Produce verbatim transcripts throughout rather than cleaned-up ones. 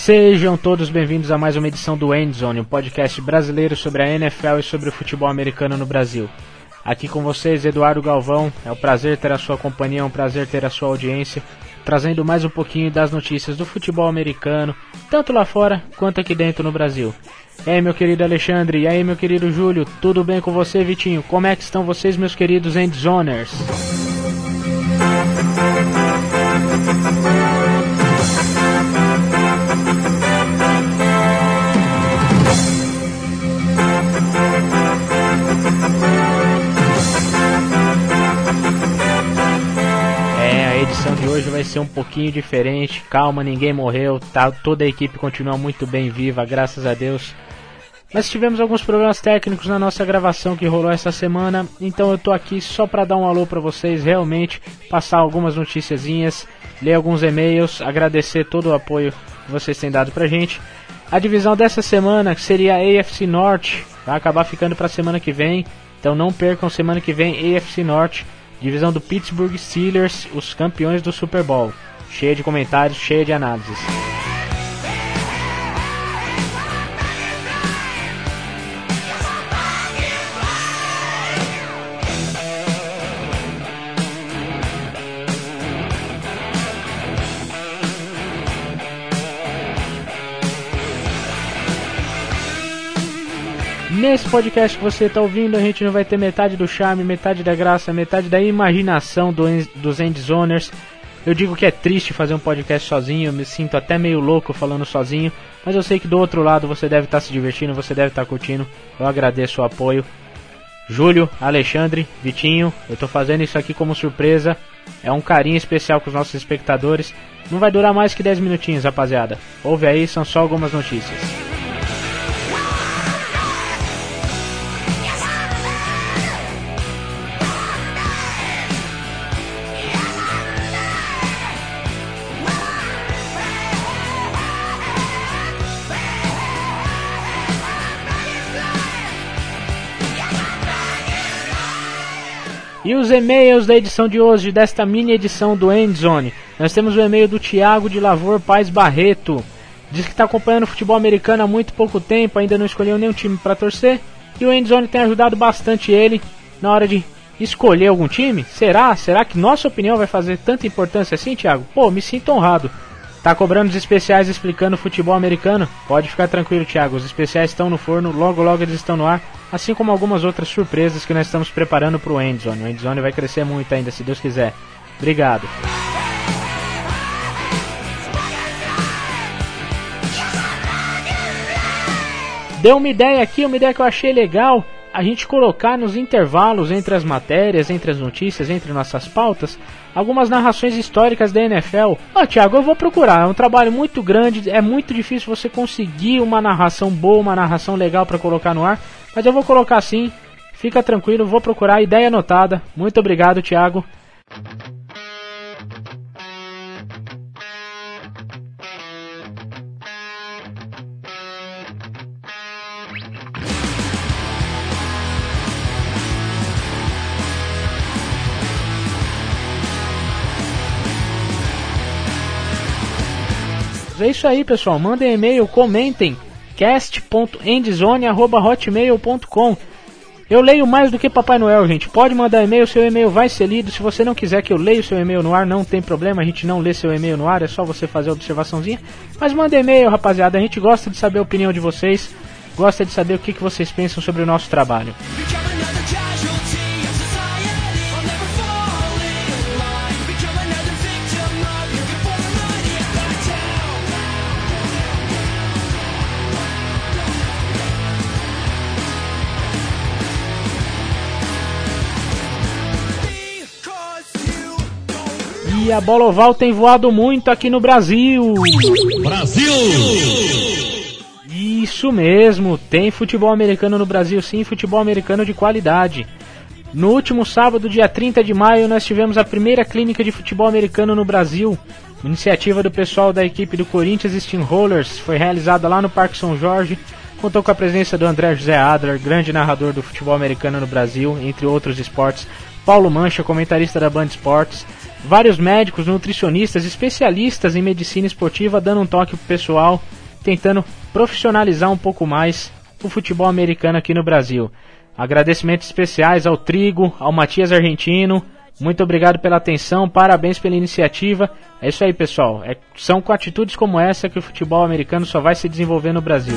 Sejam todos bem-vindos a mais uma edição do Endzone, um podcast brasileiro sobre a N F L e sobre o futebol americano no Brasil. Aqui com vocês, Eduardo Galvão, é um prazer ter a sua companhia, é um prazer ter a sua audiência, trazendo mais um pouquinho das notícias do futebol americano, tanto lá fora quanto aqui dentro no Brasil. E aí, meu querido Alexandre, e aí, meu querido Júlio, tudo bem com você, Vitinho? Como é que estão vocês, meus queridos Endzoners? A edição de hoje vai ser um pouquinho diferente, calma, ninguém morreu, tá, toda a equipe continua muito bem viva, graças a Deus. Mas tivemos alguns problemas técnicos na nossa gravação que rolou essa semana, então eu tô aqui só para dar um alô para vocês, realmente, passar algumas noticiazinhas, ler alguns e-mails, agradecer todo o apoio que vocês têm dado pra gente. A divisão dessa semana, que seria a A F C Norte, vai acabar ficando pra semana que vem, então não percam semana que vem A F C Norte. Divisão do Pittsburgh Steelers, os campeões do Super Bowl. Cheia de comentários, cheia de análises. Nesse podcast que você está ouvindo, a gente não vai ter metade do charme, metade da graça, metade da imaginação do, dos Endzoners. Eu digo que é triste fazer um podcast sozinho, eu me sinto até meio louco falando sozinho, mas eu sei que do outro lado você deve estar se divertindo, você deve estar curtindo. Eu agradeço o apoio. Júlio, Alexandre, Vitinho, eu estou fazendo isso aqui como surpresa. É um carinho especial com os nossos espectadores. Não vai durar mais que dez minutinhos, rapaziada. Ouve aí, são só algumas notícias. E os e-mails da edição de hoje, desta mini edição do Endzone. Nós temos o e-mail do Thiago de Lavor Paz Barreto. Diz que está acompanhando o futebol americano há muito pouco tempo, ainda não escolheu nenhum time para torcer. E o Endzone tem ajudado bastante ele na hora de escolher algum time. Será? Será que nossa opinião vai fazer tanta importância assim, Thiago? Pô, me sinto honrado. Tá cobrando os especiais explicando o futebol americano? Pode ficar tranquilo, Thiago. Os especiais estão no forno, logo logo eles estão no ar. Assim como algumas outras surpresas que nós estamos preparando para o Endzone. O Endzone vai crescer muito ainda, se Deus quiser. Obrigado. Deu uma ideia aqui, uma ideia que eu achei legal. A gente colocar nos intervalos entre as matérias, entre as notícias, entre nossas pautas, algumas narrações históricas da N F L. Ó, Thiago, eu vou procurar. É um trabalho muito grande, é muito difícil você conseguir uma narração boa, uma narração legal para colocar no ar. Mas eu vou colocar sim, fica tranquilo, vou procurar, ideia anotada. Muito obrigado, Thiago. É isso aí, pessoal, mandem e-mail, comentem, cast ponto endzone arroba hotmail ponto com. Eu leio mais do que Papai Noel, gente. Pode mandar e-mail, seu e-mail vai ser lido. Se você não quiser que eu leia o seu e-mail no ar, não tem problema, a gente não lê seu e-mail no ar, é só você fazer a observaçãozinha. Mas manda e-mail, rapaziada, a gente gosta de saber a opinião de vocês, gosta de saber o que, que vocês pensam sobre o nosso trabalho. E a bola oval tem voado muito aqui no Brasil. Brasil! Isso mesmo, tem futebol americano no Brasil, sim, futebol americano de qualidade. No último sábado, dia trinta de maio, nós tivemos a primeira clínica de futebol americano no Brasil. Iniciativa do pessoal da equipe do Corinthians Steamrollers, foi realizada lá no Parque São Jorge. Contou com a presença do André José Adler, grande narrador do futebol americano no Brasil, entre outros esportes. Paulo Mancha, comentarista da Band Esportes. Vários médicos, nutricionistas, especialistas em medicina esportiva dando um toque pro pessoal. tentando profissionalizar um pouco mais o futebol americano aqui no Brasil. Agradecimentos especiais ao Trigo, ao Matias Argentino. Muito obrigado pela atenção, parabéns pela iniciativa. É isso aí, pessoal. É, são com atitudes como essa que o futebol americano só vai se desenvolver no Brasil.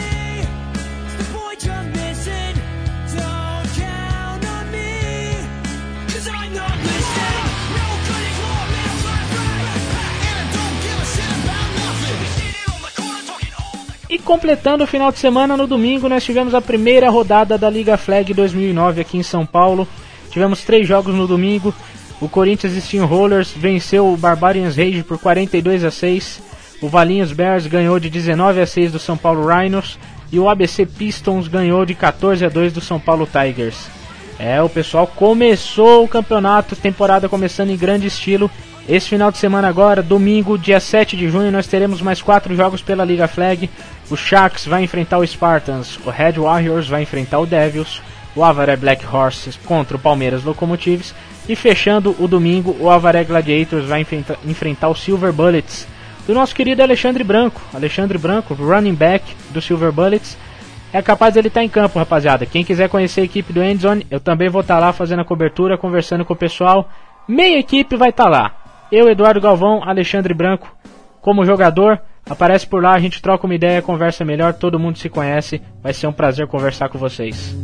E completando o final de semana, no domingo nós tivemos a primeira rodada da Liga Flag dois mil e nove aqui em São Paulo. Tivemos três jogos no domingo. O Corinthians Steamrollers venceu o Barbarians Rage por quarenta e dois a seis. O Valinhos Bears ganhou de dezenove a seis do São Paulo Rhinos. E o A B C Pistons ganhou de quatorze a dois do São Paulo Tigers. É, o pessoal começou o campeonato, temporada começando em grande estilo. Esse final de semana agora, domingo, dia sete de junho, nós teremos mais quatro jogos pela Liga Flag. O Sharks vai enfrentar o Spartans, o Red Warriors vai enfrentar o Devils, o Avaré Black Horses contra o Palmeiras Locomotives, e fechando o domingo, o Avaré Gladiators vai enfrenta, enfrentar o Silver Bullets, do nosso querido Alexandre Branco. Alexandre Branco, running back do Silver Bullets. É capaz dele estar em campo, rapaziada. Quem quiser conhecer a equipe do Endzone, eu também vou estar lá fazendo a cobertura, conversando com o pessoal. Meia equipe vai estar lá. Eu, Eduardo Galvão, Alexandre Branco, como jogador, aparece por lá, a gente troca uma ideia, conversa melhor, todo mundo se conhece, vai ser um prazer conversar com vocês.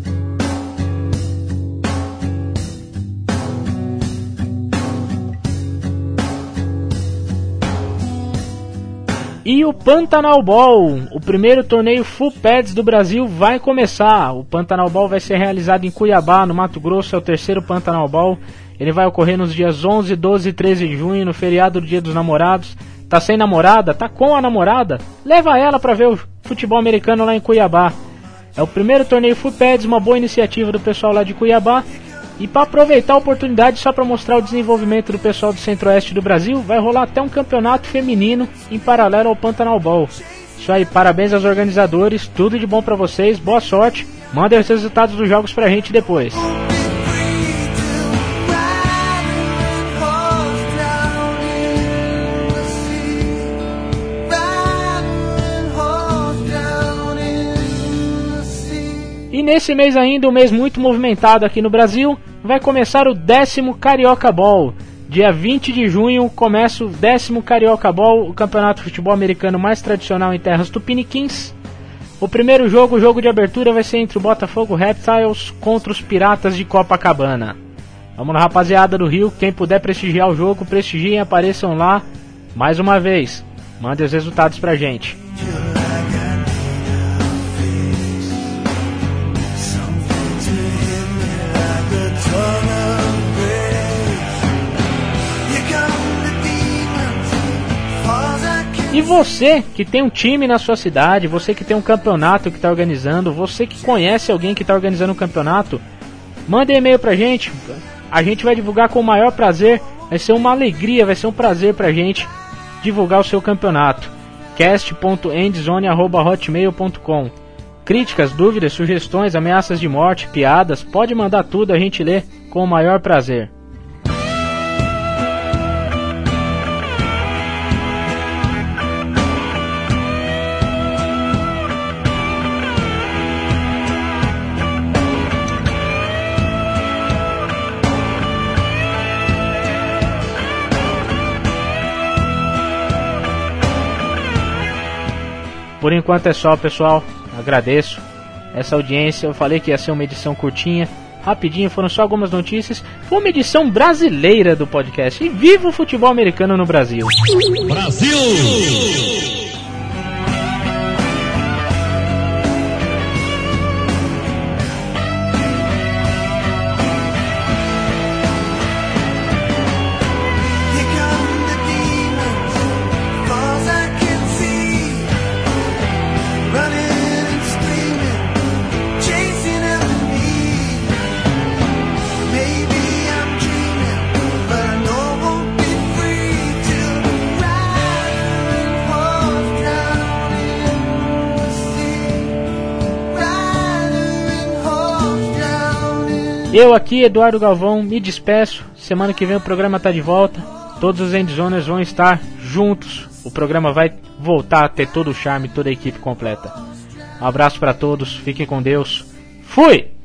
E o Pantanal Ball, o primeiro torneio Full Pads do Brasil, vai começar. O Pantanal Ball vai ser realizado em Cuiabá, no Mato Grosso, é o terceiro Pantanal Ball. Ele vai ocorrer nos dias onze, doze e treze de junho, no feriado do Dia dos Namorados. Tá sem namorada? Tá com a namorada? Leva ela pra ver o futebol americano lá em Cuiabá. É o primeiro torneio Full Pads, uma boa iniciativa do pessoal lá de Cuiabá. E para aproveitar a oportunidade, só para mostrar o desenvolvimento do pessoal do Centro-Oeste do Brasil, vai rolar até um campeonato feminino em paralelo ao Pantanal Ball. Isso aí, parabéns aos organizadores, tudo de bom pra vocês, boa sorte. Mandem os resultados dos jogos pra gente depois. E nesse mês ainda, um mês muito movimentado aqui no Brasil, vai começar o décimo Carioca Ball. Dia vinte de junho começa o décimo Carioca Ball, o campeonato de futebol americano mais tradicional em terras tupiniquins. O primeiro jogo, o jogo de abertura, vai ser entre o Botafogo Reptiles contra os Piratas de Copacabana. Vamos lá, rapaziada do Rio, quem puder prestigiar o jogo, prestigiem, apareçam lá. Mais uma vez, mandem os resultados pra gente. E você que tem um time na sua cidade, você que tem um campeonato que está organizando, você que conhece alguém que está organizando um campeonato, manda um e-mail pra gente, a gente vai divulgar com o maior prazer, vai ser uma alegria, vai ser um prazer pra gente divulgar o seu campeonato. cast ponto endzone arroba hotmail ponto com. Críticas, dúvidas, sugestões, ameaças de morte, piadas, pode mandar tudo, a gente lê com o maior prazer. Por enquanto é só, pessoal, agradeço essa audiência. Eu falei que ia ser uma edição curtinha, rapidinho, foram só algumas notícias. Foi uma edição brasileira do podcast. E viva o futebol americano no Brasil! Brasil! Eu aqui, Eduardo Galvão, me despeço. Semana que vem o programa está de volta. Todos os Endzoners vão estar juntos. O programa vai voltar a ter todo o charme, toda a equipe completa. Um abraço para todos, fiquem com Deus. Fui!